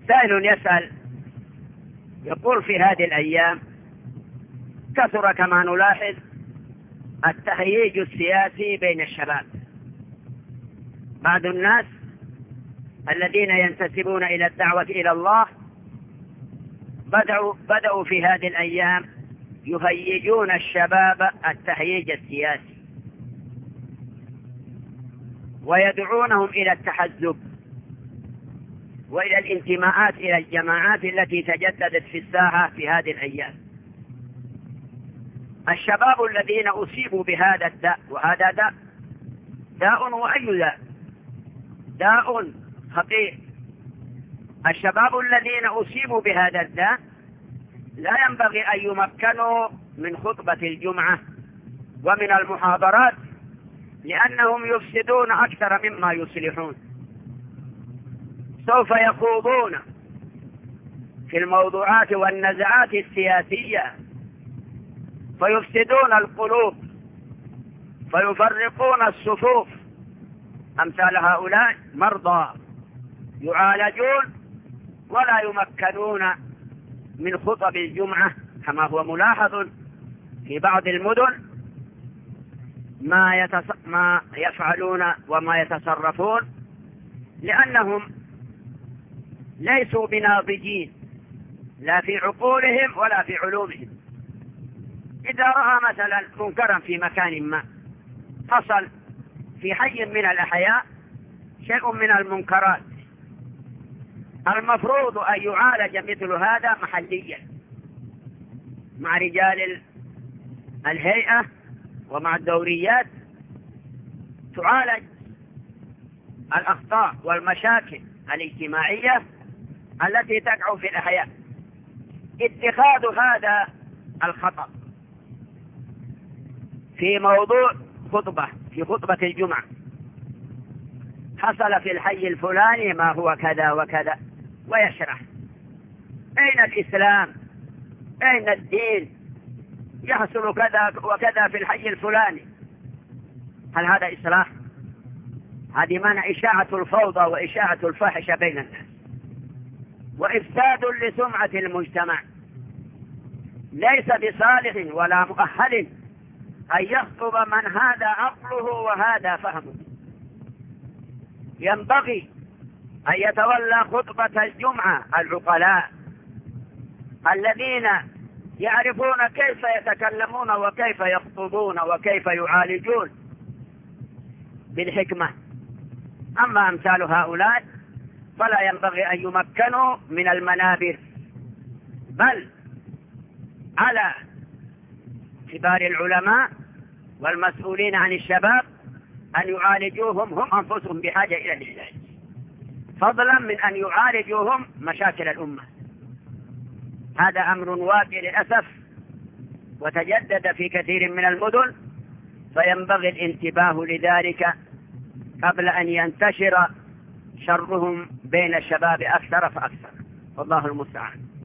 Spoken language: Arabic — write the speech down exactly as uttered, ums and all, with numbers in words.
سائل يسأل يقول: في هذه الأيام كثر كما نلاحظ التهييج السياسي بين الشباب. بعض الناس الذين ينتسبون إلى الدعوة إلى الله بدأوا, بدأوا في هذه الأيام يهيجون الشباب التهييج السياسي، ويدعونهم إلى التحزب وإلى الانتماءات إلى الجماعات التي تجددت في الساحة في هذه الأيام. الشباب الذين أصيبوا بهذا الداء، وهذا داء داء وأي داء داء خطير. الشباب الذين أصيبوا بهذا الداء لا ينبغي أن يمكنوا من خطبة الجمعة ومن المحاضرات، لأنهم يفسدون أكثر مما يصلحون. سوف يخوضون في الموضوعات والنزعات السياسية فيفسدون القلوب، فيفرقون الصفوف. أمثال هؤلاء مرضى يعالجون ولا يمكنون من خطب الجمعة، كما هو ملاحظ في بعض المدن ما, يتص... ما يفعلون وما يتصرفون، لأنهم ليسوا بناضجين لا في عقولهم ولا في علومهم. إذا رأى مثلا منكرا في مكان ما، حصل في حي من الأحياء شيء من المنكرات، المفروض أن يعالج مثل هذا محليا مع رجال الهيئة ومع الدوريات، تعالج الأخطاء والمشاكل الاجتماعية التي تقع في الأحياء. اتخاذ هذا الخطأ في موضوع خطبة في خطبة الجمعة، حصل في الحي الفلاني ما هو كذا وكذا، ويشرح أين الإسلام، أين الدين، يحصل كذا وكذا في الحي الفلاني. هل هذا إصلاح؟ هذه منع إشاعة الفوضى وإشاعة الفاحشة بين الناس، وإفساد لسمعة المجتمع. ليس بصالح ولا مؤهل أن يخطب من هذا عقله وهذا فهمه. ينبغي أن يتولى خطبة الجمعة العقلاء الذين يعرفون كيف يتكلمون وكيف يخطبون وكيف يعالجون بالحكمة. أما أمثال هؤلاء فلا ينبغي أن يمكنوا من المنابر، بل على كبار العلماء والمسؤولين عن الشباب أن يعالجوهم هم أنفسهم بحاجة إلى العلاج، فضلا من أن يعالجوهم مشاكل الأمة. هذا أمر واقع للأسف وتجدد في كثير من المدن، فينبغي الانتباه لذلك قبل أن ينتشر شرهم بين الشباب أكثر فأكثر، والله المستعان.